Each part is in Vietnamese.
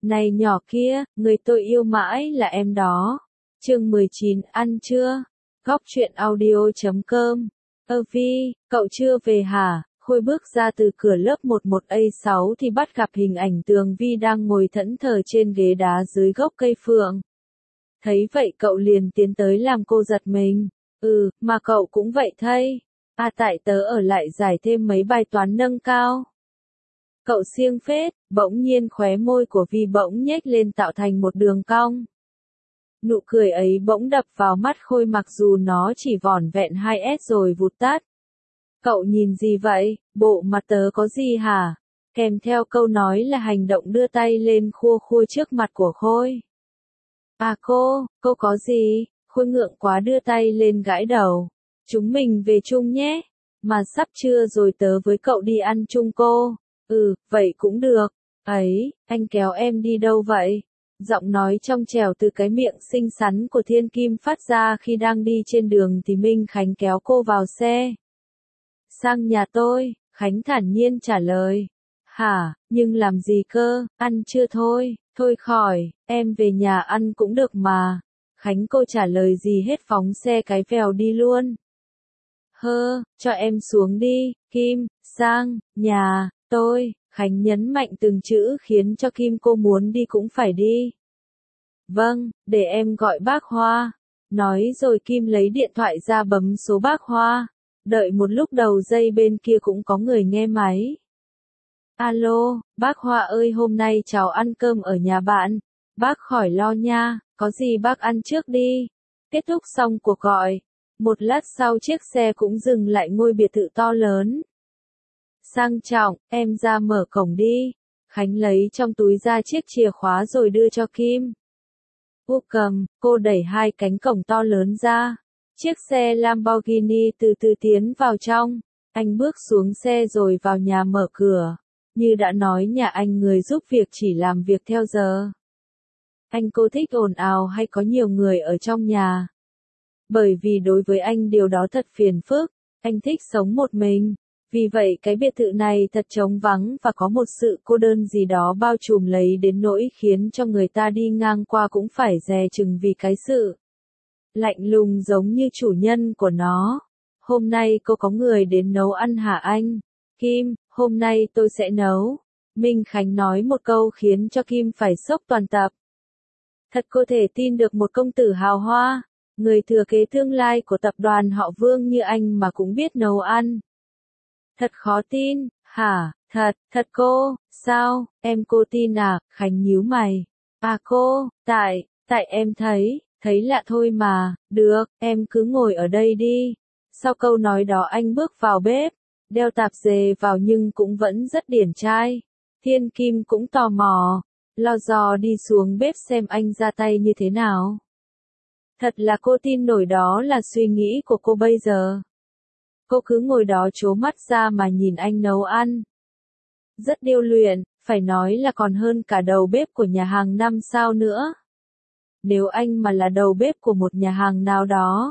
Này nhỏ kia, người tôi yêu mãi là em đó. Chương 19, ăn chưa? Góc truyện audio.com. Vi, cậu chưa về hả? Khôi bước ra từ cửa lớp 11A6 thì bắt gặp hình ảnh Tường Vi đang ngồi thẫn thờ trên ghế đá dưới gốc cây phượng. Thấy vậy cậu liền tiến tới làm cô giật mình. Mà cậu cũng vậy thay. Tại tớ ở lại giải thêm mấy bài toán nâng cao. Cậu siêng phết, bỗng nhiên khóe môi của Vi bỗng nhếch lên tạo thành một đường cong. Nụ cười ấy bỗng đập vào mắt Khôi mặc dù nó chỉ vỏn vẹn 2S rồi vụt tắt. Cậu nhìn gì vậy, bộ mặt tớ có gì hả? Kèm theo câu nói là hành động đưa tay lên khua khua trước mặt của Khôi. Cô có gì? Khôi ngượng quá đưa tay lên gãi đầu. Chúng mình về chung nhé. Mà sắp trưa rồi tớ với cậu đi ăn chung cô. Vậy cũng được. Ấy, anh kéo em đi đâu vậy? Giọng nói trong trẻo từ cái miệng xinh xắn của Thiên Kim phát ra khi đang đi trên đường thì Minh Khánh kéo cô vào xe. Sang nhà tôi, Khánh thản nhiên trả lời. Hả, nhưng làm gì cơ, ăn chưa thôi, thôi khỏi, em về nhà ăn cũng được mà. Khánh cô trả lời gì hết phóng xe cái vèo đi luôn. Cho em xuống đi, Kim, sang, nhà, tôi. Khánh nhấn mạnh từng chữ khiến cho Kim cô muốn đi cũng phải đi. Vâng, để em gọi bác Hoa. Nói rồi Kim lấy điện thoại ra bấm số bác Hoa. Đợi một lúc đầu dây bên kia cũng có người nghe máy. Alo, bác Hoa ơi hôm nay cháu ăn cơm ở nhà bạn. Bác khỏi lo nha, có gì bác ăn trước đi. Kết thúc xong cuộc gọi. Một lát sau chiếc xe cũng dừng lại ngôi biệt thự to lớn. Sang trọng, em ra mở cổng đi. Khánh lấy trong túi ra chiếc chìa khóa rồi đưa cho Kim. Cầm, cô đẩy hai cánh cổng to lớn ra. Chiếc xe Lamborghini từ từ tiến vào trong. Anh bước xuống xe rồi vào nhà mở cửa. Như đã nói nhà anh người giúp việc chỉ làm việc theo giờ. Anh cô thích ồn ào hay có nhiều người ở trong nhà? Bởi vì đối với anh điều đó thật phiền phức. Anh thích sống một mình. Vì vậy cái biệt thự này thật trống vắng và có một sự cô đơn gì đó bao trùm lấy đến nỗi khiến cho người ta đi ngang qua cũng phải dè chừng vì cái sự lạnh lùng giống như chủ nhân của nó. Hôm nay cô có người đến nấu ăn hả anh? Kim, hôm nay tôi sẽ nấu. Minh Khánh nói một câu khiến cho Kim phải sốc toàn tập. Thật cô thể tin được một công tử hào hoa, người thừa kế tương lai của tập đoàn họ Vương như anh mà cũng biết nấu ăn. Thật khó tin, hả, thật cô, sao, em cô tin à, Khánh nhíu mày. Cô, tại em thấy lạ thôi mà, được, em cứ ngồi ở đây đi. Sau câu nói đó anh bước vào bếp, đeo tạp dề vào nhưng cũng vẫn rất điển trai. Thiên Kim cũng tò mò, lo dò đi xuống bếp xem anh ra tay như thế nào. Thật là cô tin nổi đó là suy nghĩ của cô bây giờ. Cô cứ ngồi đó trố mắt ra mà nhìn anh nấu ăn. Rất điêu luyện, phải nói là còn hơn cả đầu bếp của nhà hàng 5 sao nữa. Nếu anh mà là đầu bếp của một nhà hàng nào đó,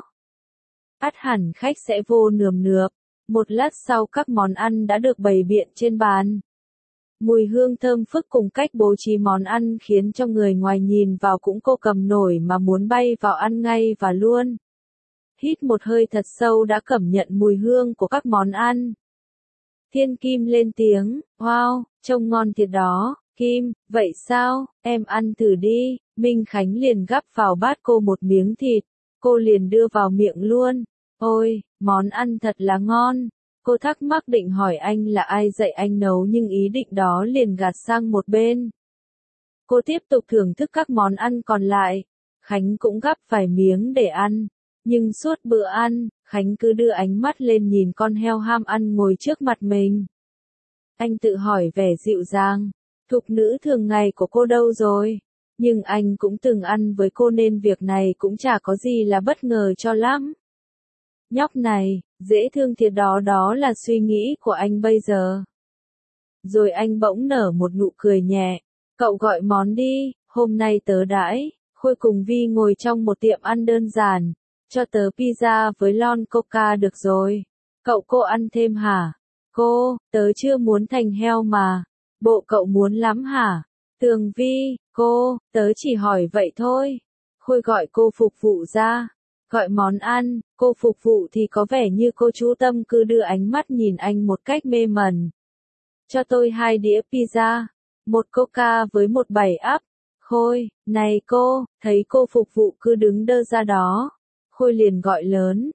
ắt hẳn khách sẽ vô nườm nượp. Một lát sau các món ăn đã được bày biện trên bàn. Mùi hương thơm phức cùng cách bố trí món ăn khiến cho người ngoài nhìn vào cũng cô cầm nổi mà muốn bay vào ăn ngay và luôn. Hít một hơi thật sâu đã cảm nhận mùi hương của các món ăn. Thiên Kim lên tiếng, wow, trông ngon thiệt đó. Kim, vậy sao, em ăn thử đi. Minh Khánh liền gắp vào bát cô một miếng thịt, cô liền đưa vào miệng luôn. Ôi, món ăn thật là ngon. Cô thắc mắc định hỏi anh là ai dạy anh nấu nhưng ý định đó liền gạt sang một bên. Cô tiếp tục thưởng thức các món ăn còn lại. Khánh cũng gắp vài miếng để ăn. Nhưng suốt bữa ăn, Khánh cứ đưa ánh mắt lên nhìn con heo ham ăn ngồi trước mặt mình. Anh tự hỏi vẻ dịu dàng, thục nữ thường ngày của cô đâu rồi? Nhưng anh cũng từng ăn với cô nên việc này cũng chả có gì là bất ngờ cho lắm. Nhóc này, dễ thương thiệt đó, đó là suy nghĩ của anh bây giờ. Rồi anh bỗng nở một nụ cười nhẹ. Cậu gọi món đi, hôm nay tớ đãi. Khôi cùng Vi ngồi trong một tiệm ăn đơn giản. Cho tớ pizza với lon coca được rồi. Cô ăn thêm hả? Tớ chưa muốn thành heo mà. Bộ cậu muốn lắm hả? Tường Vi, cô, tớ chỉ hỏi vậy thôi. Khôi gọi cô phục vụ ra. Gọi món ăn, cô phục vụ thì có vẻ như cô chú Tâm cứ đưa ánh mắt nhìn anh một cách mê mẩn. Cho tôi 2 đĩa pizza, một coca với một 7 up. Khôi, này cô, thấy cô phục vụ cứ đứng đơ ra đó. Khôi liền gọi lớn,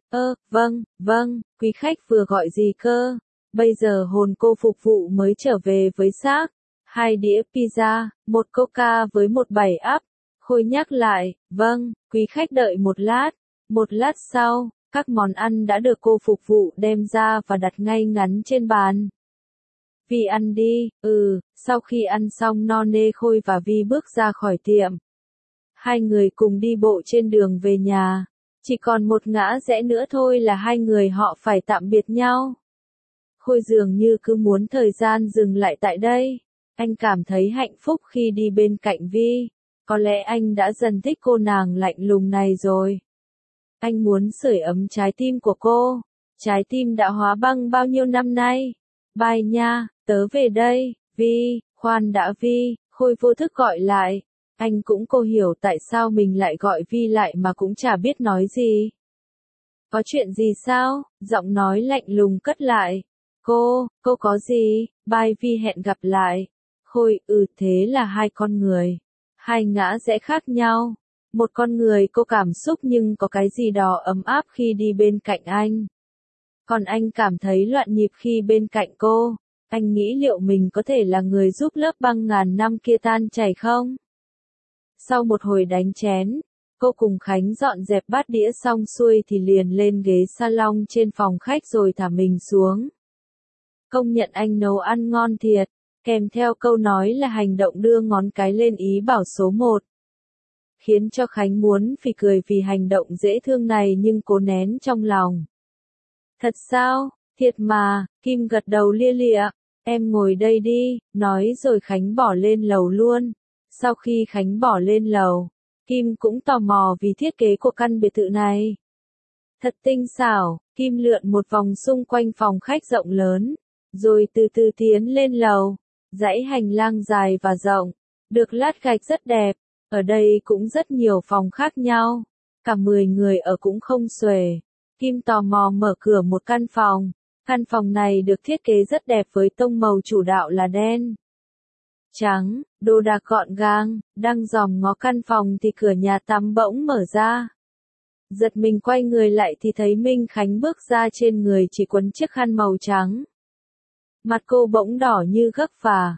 vâng, quý khách vừa gọi gì cơ? Bây giờ hồn cô phục vụ mới trở về với xác. 2 đĩa pizza, một coca với một 7 up. Khôi nhắc lại, vâng, quý khách đợi một lát. Một lát sau, các món ăn đã được cô phục vụ đem ra và đặt ngay ngắn trên bàn. Vi ăn đi, sau khi ăn xong no nê Khôi và Vi bước ra khỏi tiệm. Hai người cùng đi bộ trên đường về nhà. Chỉ còn một ngã rẽ nữa thôi là hai người họ phải tạm biệt nhau. Khôi dường như cứ muốn thời gian dừng lại tại đây. Anh cảm thấy hạnh phúc khi đi bên cạnh Vi. Có lẽ anh đã dần thích cô nàng lạnh lùng này rồi. Anh muốn sưởi ấm trái tim của cô. Trái tim đã hóa băng bao nhiêu năm nay. Bye nha, tớ về đây, Vi, khoan đã Vi, Khôi vô thức gọi lại. Anh cũng cô hiểu tại sao mình lại gọi Vi lại mà cũng chả biết nói gì. Có chuyện gì sao? Giọng nói lạnh lùng cất lại. Cô có gì? Bye Vi, hẹn gặp lại. Khôi, thế là hai con người. Hai ngã rẽ khác nhau. Một con người cô cảm xúc nhưng có cái gì đó ấm áp khi đi bên cạnh anh. Còn anh cảm thấy loạn nhịp khi bên cạnh cô. Anh nghĩ liệu mình có thể là người giúp lớp băng ngàn năm kia tan chảy không? Sau một hồi đánh chén, cô cùng Khánh dọn dẹp bát đĩa xong xuôi thì liền lên ghế salon trên phòng khách rồi thả mình xuống. Công nhận anh nấu ăn ngon thiệt, kèm theo câu nói là hành động đưa ngón cái lên ý bảo số 1. Khiến cho Khánh muốn phì cười vì hành động dễ thương này nhưng cố nén trong lòng. Thật sao, thiệt mà, Kim gật đầu lia lịa, em ngồi đây đi, nói rồi Khánh bỏ lên lầu luôn. Sau khi Khánh bỏ lên lầu, Kim cũng tò mò vì thiết kế của căn biệt thự này. Thật tinh xảo, Kim lượn một vòng xung quanh phòng khách rộng lớn, rồi từ từ tiến lên lầu. Dãy hành lang dài và rộng, được lát gạch rất đẹp, ở đây cũng rất nhiều phòng khác nhau, cả 10 người ở cũng không xuể. Kim tò mò mở cửa một căn phòng này được thiết kế rất đẹp với tông màu chủ đạo là đen. Trắng, đồ đạc gọn gàng, đang dòm ngó căn phòng thì cửa nhà tắm bỗng mở ra. Giật mình quay người lại thì thấy Minh Khánh bước ra, trên người chỉ quấn chiếc khăn màu trắng. Mặt cô bỗng đỏ như gấc phà.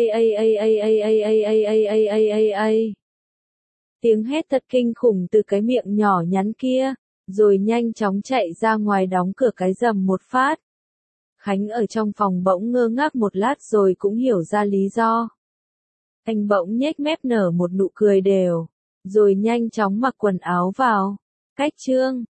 Tiếng hét thật kinh khủng từ cái miệng nhỏ nhắn kia, rồi nhanh chóng chạy ra ngoài đóng cửa cái rầm một phát. Khánh ở trong phòng bỗng ngơ ngác một lát rồi cũng hiểu ra lý do. Anh bỗng nhếch mép nở một nụ cười đều, rồi nhanh chóng mặc quần áo vào. Cách trương,